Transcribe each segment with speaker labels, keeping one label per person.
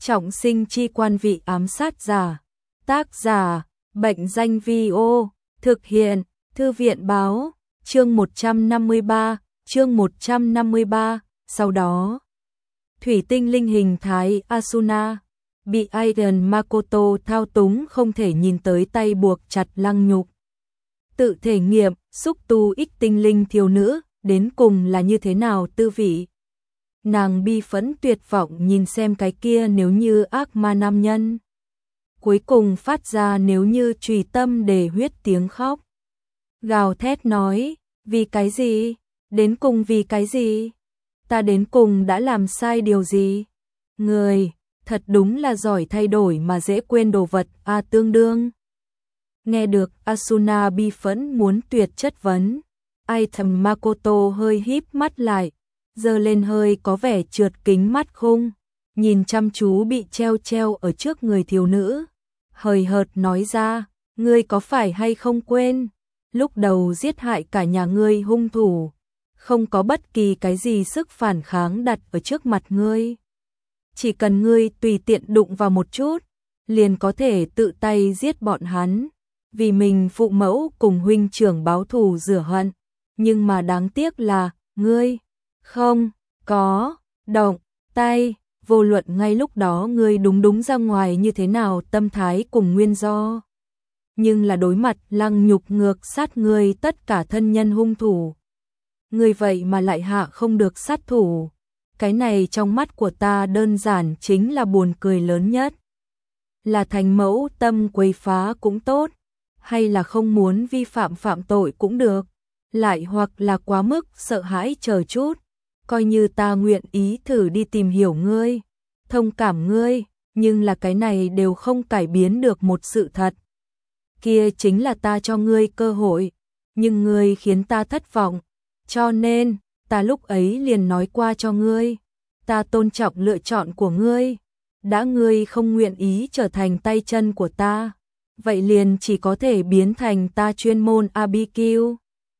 Speaker 1: Trọng sinh chi quan vị ám sát giả. Tác giả, Bệnh danh Vi-ô, thực hiện, Thư viện báo, chương 153, sau đó. Thủy tinh linh hình thái Asuna, bị Aidan Makoto thao túng không thể nhìn tới tay buộc chặt Lăng Nhục. Tự thể nghiệm, xúc tu ích tinh linh thiếu nữ, đến cùng là như thế nào tư vị. Nàng bi phẫn tuyệt vọng nhìn xem cái kia nếu như ác ma nam nhân. Cuối cùng phát ra nếu như trùy tâm để huyết tiếng khóc. Gào thét nói, vì cái gì? Đến cùng vì cái gì? Ta đến cùng đã làm sai điều gì? Người, thật đúng là giỏi thay đổi mà dễ quên đồ vật, tương đương. Nghe được Asuna bi phẫn muốn tuyệt chất vấn. Aidan Makoto hơi híp mắt lại, giơ lên hơi có vẻ trượt kính mắt khung, nhìn chăm chú bị treo ở trước người thiếu nữ. Hời hợt nói ra, ngươi có phải hay không quên, lúc đầu giết hại cả nhà ngươi hung thủ, không có bất kỳ cái gì sức phản kháng đặt ở trước mặt ngươi. Chỉ cần ngươi tùy tiện đụng vào một chút, liền có thể tự tay giết bọn hắn, vì mình phụ mẫu cùng huynh trưởng báo thù rửa hận. Nhưng mà đáng tiếc là, ngươi không có động tay, vô luận ngay lúc đó ngươi đúng ra ngoài như thế nào tâm thái cùng nguyên do. Nhưng là đối mặt Lăng Nhục ngược sát ngươi tất cả thân nhân hung thủ. Ngươi vậy mà lại hạ không được sát thủ. Cái này trong mắt của ta đơn giản chính là buồn cười lớn nhất. Là thành mẫu tâm quấy phá cũng tốt, hay là không muốn vi phạm tội cũng được, lại hoặc là quá mức sợ hãi chờ chút, coi như ta nguyện ý thử đi tìm hiểu ngươi, thông cảm ngươi, nhưng là cái này đều không cải biến được một sự thật. Kia chính là ta cho ngươi cơ hội, nhưng ngươi khiến ta thất vọng, cho nên, ta lúc ấy liền nói qua cho ngươi, ta tôn trọng lựa chọn của ngươi, đã ngươi không nguyện ý trở thành tay chân của ta, vậy liền chỉ có thể biến thành ta chuyên môn BBQ.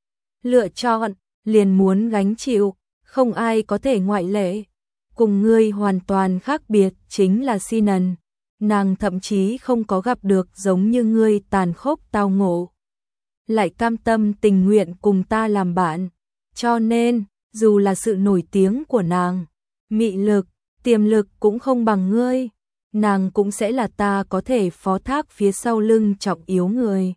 Speaker 1: Lựa chọn, liền muốn gánh chịu, không ai có thể ngoại lệ. Cùng ngươi hoàn toàn khác biệt chính là Sinan, nàng thậm chí không có gặp được giống như ngươi tàn khốc tao ngộ. Lại cam tâm tình nguyện cùng ta làm bạn, cho nên, dù là sự nổi tiếng của nàng, mị lực, tiềm lực cũng không bằng ngươi, nàng cũng sẽ là ta có thể phó thác phía sau lưng trọng yếu người.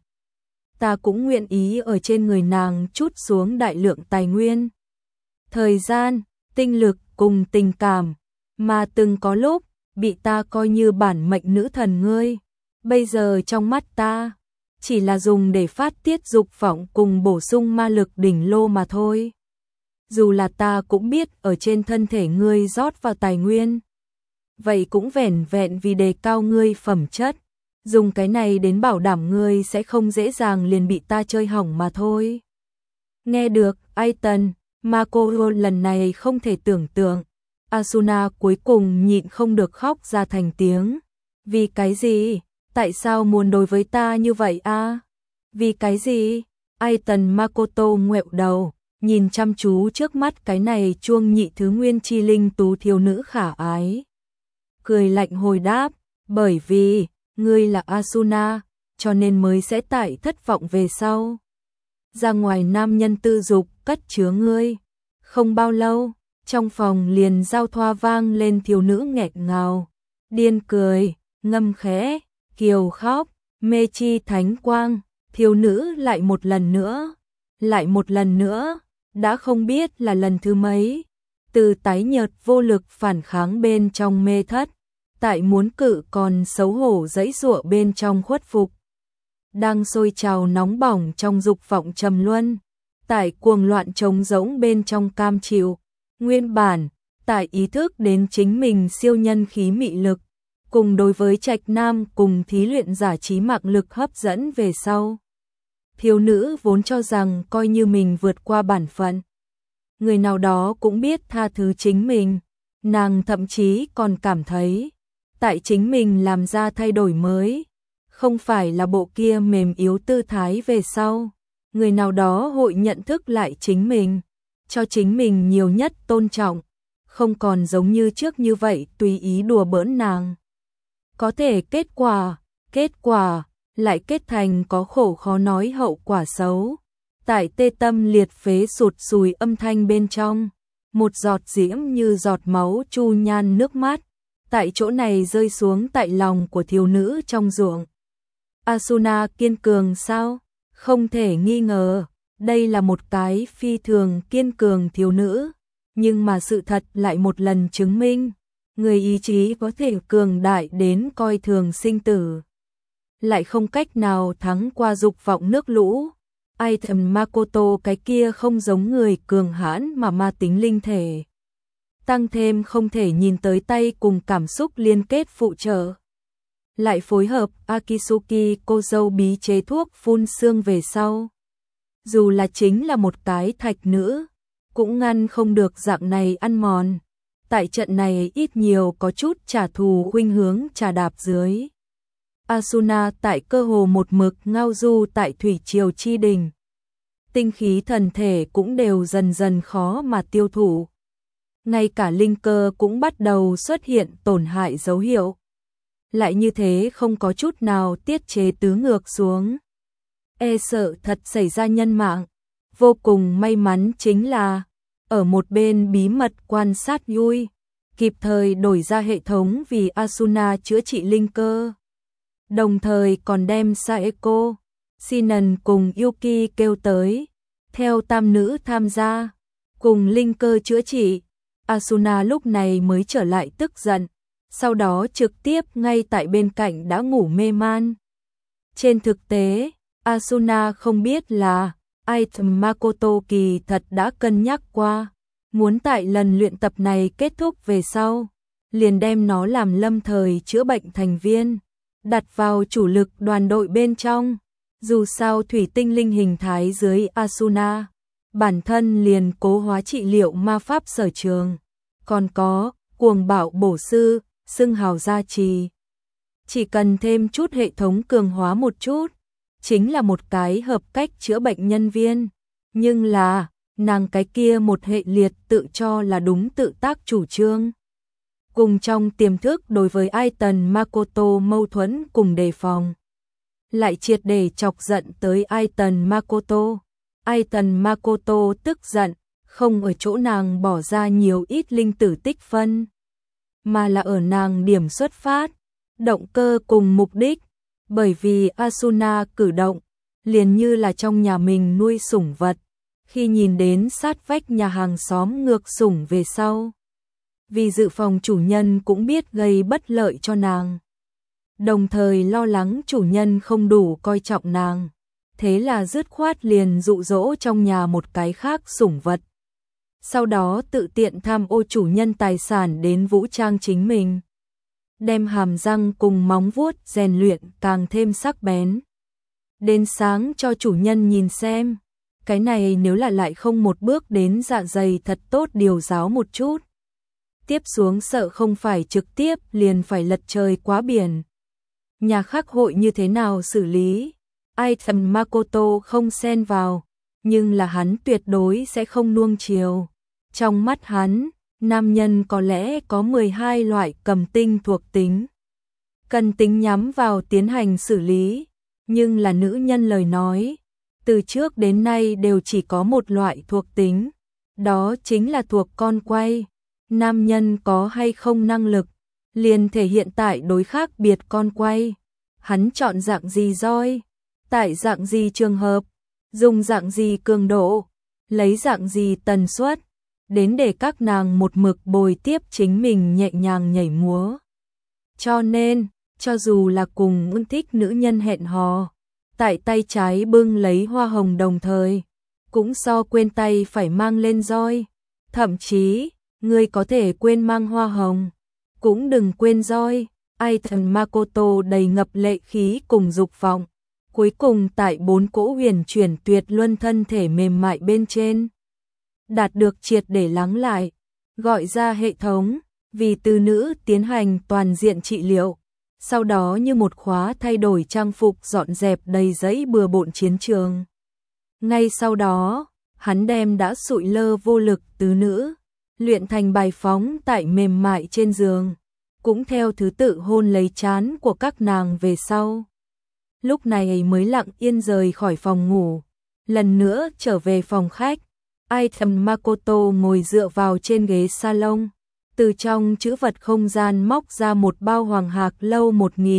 Speaker 1: Ta cũng nguyện ý ở trên người nàng trút xuống đại lượng tài nguyên, thời gian, tinh lực cùng tình cảm, mà từng có lúc bị ta coi như bản mệnh nữ thần ngươi, bây giờ trong mắt ta chỉ là dùng để phát tiết dục vọng cùng bổ sung ma lực đỉnh lô mà thôi. Dù là ta cũng biết ở trên thân thể ngươi rót vào tài nguyên, vậy cũng vẻn vẹn vì đề cao ngươi phẩm chất, dùng cái này đến bảo đảm ngươi sẽ không dễ dàng liền bị ta chơi hỏng mà thôi. Nghe được, Aidan Makoto lần này không thể tưởng tượng, Asuna cuối cùng nhịn không được khóc ra thành tiếng. Vì cái gì? Tại sao muốn đối với ta như vậy a? Vì cái gì? Aidan Makoto ngoẹo đầu, nhìn chăm chú trước mắt cái này chuông nhị thứ nguyên chi linh tú thiếu nữ khả ái. Cười lạnh hồi đáp, bởi vì, ngươi là Asuna, cho nên mới sẽ tại thất vọng về sau. Ra ngoài nam nhân tư dục cất chứa ngươi. Không bao lâu, trong phòng liền giao thoa vang lên thiếu nữ nghẹn ngào, điên cười, ngâm khẽ, kiều khóc, mê chi thánh quang, thiếu nữ lại một lần nữa, đã không biết là lần thứ mấy, từ tái nhợt vô lực phản kháng bên trong mê thất, tại muốn cự còn xấu hổ giãy giụa bên trong khuất phục, đang sôi trào nóng bỏng trong dục vọng trầm luân, tại cuồng loạn trống rỗng bên trong cam chịu, nguyên bản, tại ý thức đến chính mình siêu nhân khí mị lực, cùng đối với trạch nam cùng thí luyện giả trí mạng lực hấp dẫn về sau. Thiếu nữ vốn cho rằng coi như mình vượt qua bản phận, người nào đó cũng biết tha thứ chính mình, nàng thậm chí còn cảm thấy, tại chính mình làm ra thay đổi mới, không phải là bộ kia mềm yếu tư thái về sau, người nào đó hội nhận thức lại chính mình, cho chính mình nhiều nhất tôn trọng, không còn giống như trước như vậy tùy ý đùa bỡn nàng. Có thể kết quả lại kết thành có khổ khó nói hậu quả xấu. Tại tê tâm liệt phế sụt sùi âm thanh bên trong, một giọt diễm như giọt máu chu nhan nước mắt, tại chỗ này rơi xuống tại lòng của thiếu nữ trong ruộng. Asuna kiên cường sao? Không thể nghi ngờ, đây là một cái phi thường kiên cường thiếu nữ, nhưng mà sự thật lại một lần chứng minh, người ý chí có thể cường đại đến coi thường sinh tử, lại không cách nào thắng qua dục vọng nước lũ. Item Makoto cái kia không giống người cường hãn mà ma tính linh thể. Tăng thêm không thể nhìn tới tay cùng cảm xúc liên kết phụ trợ. Lại phối hợp Akitsuki cô dâu bí chế thuốc phun sương về sau. Dù là chính là một cái thạch nữ, cũng ngăn không được dạng này ăn mòn. Tại trận này ít nhiều có chút trả thù khuynh hướng trà đạp dưới. Asuna tại cơ hồ một mực ngao du tại thủy triều chi đình. Tinh khí thần thể cũng đều dần dần khó mà tiêu thụ. Ngay cả linh cơ cũng bắt đầu xuất hiện tổn hại dấu hiệu. Lại như thế không có chút nào tiết chế tứ ngược xuống. E sợ thật xảy ra nhân mạng. Vô cùng may mắn chính là ở một bên bí mật quan sát Yui, kịp thời đổi ra hệ thống vì Asuna chữa trị linh cơ. Đồng thời còn đem Saeko, Shinan cùng Yuki kêu tới, theo tam nữ tham gia, cùng linh cơ chữa trị. Asuna lúc này mới trở lại tức giận, sau đó trực tiếp ngay tại bên cạnh đã ngủ mê man. Trên thực tế, Asuna không biết là Item Makoto kỳ thật đã cân nhắc qua, muốn tại lần luyện tập này kết thúc về sau, liền đem nó làm lâm thời chữa bệnh thành viên, đặt vào chủ lực đoàn đội bên trong. Dù sao thủy tinh linh hình thái dưới Asuna, bản thân liền cố hóa trị liệu ma pháp sở trường, còn có cuồng bạo bổ sư, xưng hào gia trì. Chỉ cần thêm chút hệ thống cường hóa một chút, chính là một cái hợp cách chữa bệnh nhân viên. Nhưng là, nàng cái kia một hệ liệt tự cho là đúng tự tác chủ trương. Cùng trong tiềm thức đối với Aiton Makoto mâu thuẫn cùng đề phòng. Lại triệt để chọc giận tới Aiton Makoto. Aiton Makoto tức giận, không ở chỗ nàng bỏ ra nhiều ít linh tử tích phân, mà là ở nàng điểm xuất phát, động cơ cùng mục đích. Bởi vì Asuna cử động, liền như là trong nhà mình nuôi sủng vật, khi nhìn đến sát vách nhà hàng xóm ngược sủng về sau. Vì dự phòng chủ nhân cũng biết gây bất lợi cho nàng, đồng thời lo lắng chủ nhân không đủ coi trọng nàng, thế là dứt khoát liền dụ dỗ trong nhà một cái khác sủng vật. Sau đó tự tiện tham ô chủ nhân tài sản đến vũ trang chính mình, đem hàm răng cùng móng vuốt rèn luyện càng thêm sắc bén. Đến sáng cho chủ nhân nhìn xem, cái này nếu là lại không một bước đến dạ dày thật tốt điều giáo một chút. Tiếp xuống sợ không phải trực tiếp liền phải lật trời quá biển. Nhà khắc hội như thế nào xử lý? Item Makoto không xen vào, nhưng là hắn tuyệt đối sẽ không nuông chiều. Trong mắt hắn, nam nhân có lẽ có 12 loại cầm tinh thuộc tính, cần tính nhắm vào tiến hành xử lý, nhưng là nữ nhân lời nói, từ trước đến nay đều chỉ có một loại thuộc tính, đó chính là thuộc con quay. Nam nhân có hay không năng lực, liền thể hiện tại đối khác biệt con quay. Hắn chọn dạng gì roi, tại dạng gì trường hợp, dùng dạng gì cường độ, lấy dạng gì tần suất, đến để các nàng một mực bồi tiếp chính mình nhẹ nhàng nhảy múa. Cho nên, cho dù là cùng ưng thích nữ nhân hẹn hò, tại tay trái bưng lấy hoa hồng đồng thời, cũng so quên tay phải mang lên roi. Thậm chí, ngươi có thể quên mang hoa hồng, cũng đừng quên roi. Item Makoto đầy ngập lệ khí cùng dục vọng, cuối cùng tại 4 cỗ huyền chuyển tuyệt luân thân thể mềm mại bên trên, đạt được triệt để lắng lại, gọi ra hệ thống, vì từ nữ tiến hành toàn diện trị liệu, sau đó như một khóa thay đổi trang phục dọn dẹp đầy giấy bừa bộn chiến trường. Ngay sau đó, hắn đem đã sụi lơ vô lực từ nữ, luyện thành bài phóng tại mềm mại trên giường, cũng theo thứ tự hôn lấy trán của các nàng về sau. Lúc này mới lặng yên rời khỏi phòng ngủ, lần nữa trở về phòng khách. Item Makoto ngồi dựa vào trên ghế salon, từ trong trữ vật không gian móc ra một bao Hoàng Hạc Lâu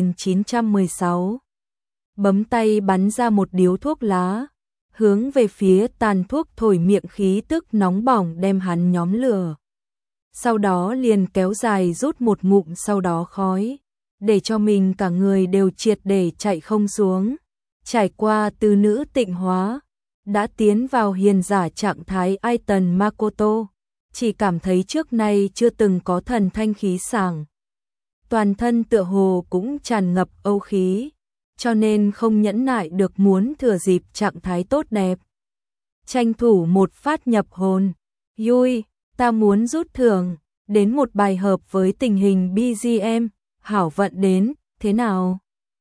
Speaker 1: 1916. Bấm tay bắn ra một điếu thuốc lá, hướng về phía tàn thuốc thổi miệng khí tức nóng bỏng đem hắn nhóm lửa. Sau đó liền kéo dài rút một ngụm sau đó khói, để cho mình cả người đều triệt để chạy không xuống. Trải qua từ nữ tịnh hóa, đã tiến vào hiền giả trạng thái Aiton Makoto, chỉ cảm thấy trước nay chưa từng có thần thanh khí sảng. Toàn thân tựa hồ cũng tràn ngập âu khí, cho nên không nhẫn nại được muốn thừa dịp trạng thái tốt đẹp. Tranh thủ một phát nhập hồn, Yui, ta muốn rút thưởng, đến một bài hợp với tình hình BGM, hảo vận đến, thế nào?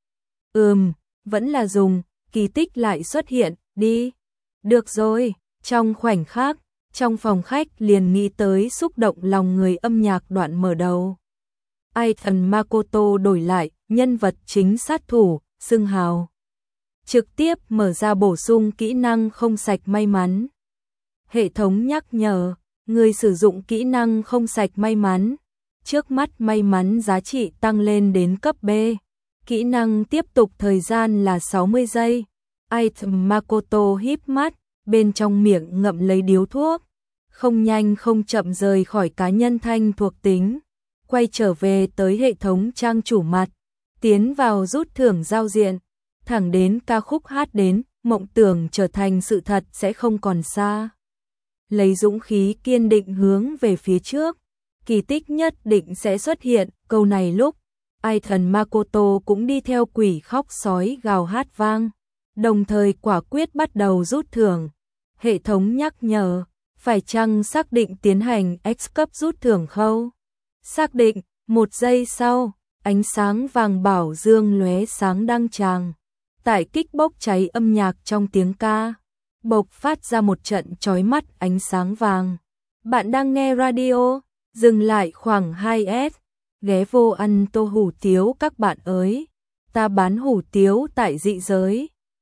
Speaker 1: Vẫn là dùng, kỳ tích lại xuất hiện, đi. Được rồi, trong khoảnh khắc, trong phòng khách liền nghĩ tới xúc động lòng người âm nhạc đoạn mở đầu. Aiton Makoto đổi lại, nhân vật chính sát thủ, xưng hào. Trực tiếp mở ra bổ sung kỹ năng không sạch may mắn. Hệ thống nhắc nhở, người sử dụng kỹ năng không sạch may mắn. Trước mắt may mắn giá trị tăng lên đến cấp B. Kỹ năng tiếp tục thời gian là 60 giây. Aiton Makoto híp mắt, bên trong miệng ngậm lấy điếu thuốc. Không nhanh không chậm rời khỏi cá nhân thanh thuộc tính. Quay trở về tới hệ thống trang chủ mặt. Tiến vào rút thưởng giao diện. Thẳng đến ca khúc hát đến, mộng tưởng trở thành sự thật sẽ không còn xa. Lấy dũng khí kiên định hướng về phía trước. Kỳ tích nhất định sẽ xuất hiện, câu này lúc. Aiton Makoto cũng đi theo quỷ khóc sói gào hát vang. Đồng thời quả quyết bắt đầu rút thưởng. Hệ thống nhắc nhở, phải chăng xác định tiến hành X cấp rút thưởng khâu? Xác định, 1 giây sau, ánh sáng vàng bảo dương lóe sáng đăng tràng. Tại kích bốc cháy âm nhạc trong tiếng ca, bộc phát ra một trận chói mắt ánh sáng vàng. Bạn đang nghe radio, dừng lại khoảng 2S, ghé vô ăn tô hủ tiếu các bạn ơi. Ta bán hủ tiếu tại dị giới.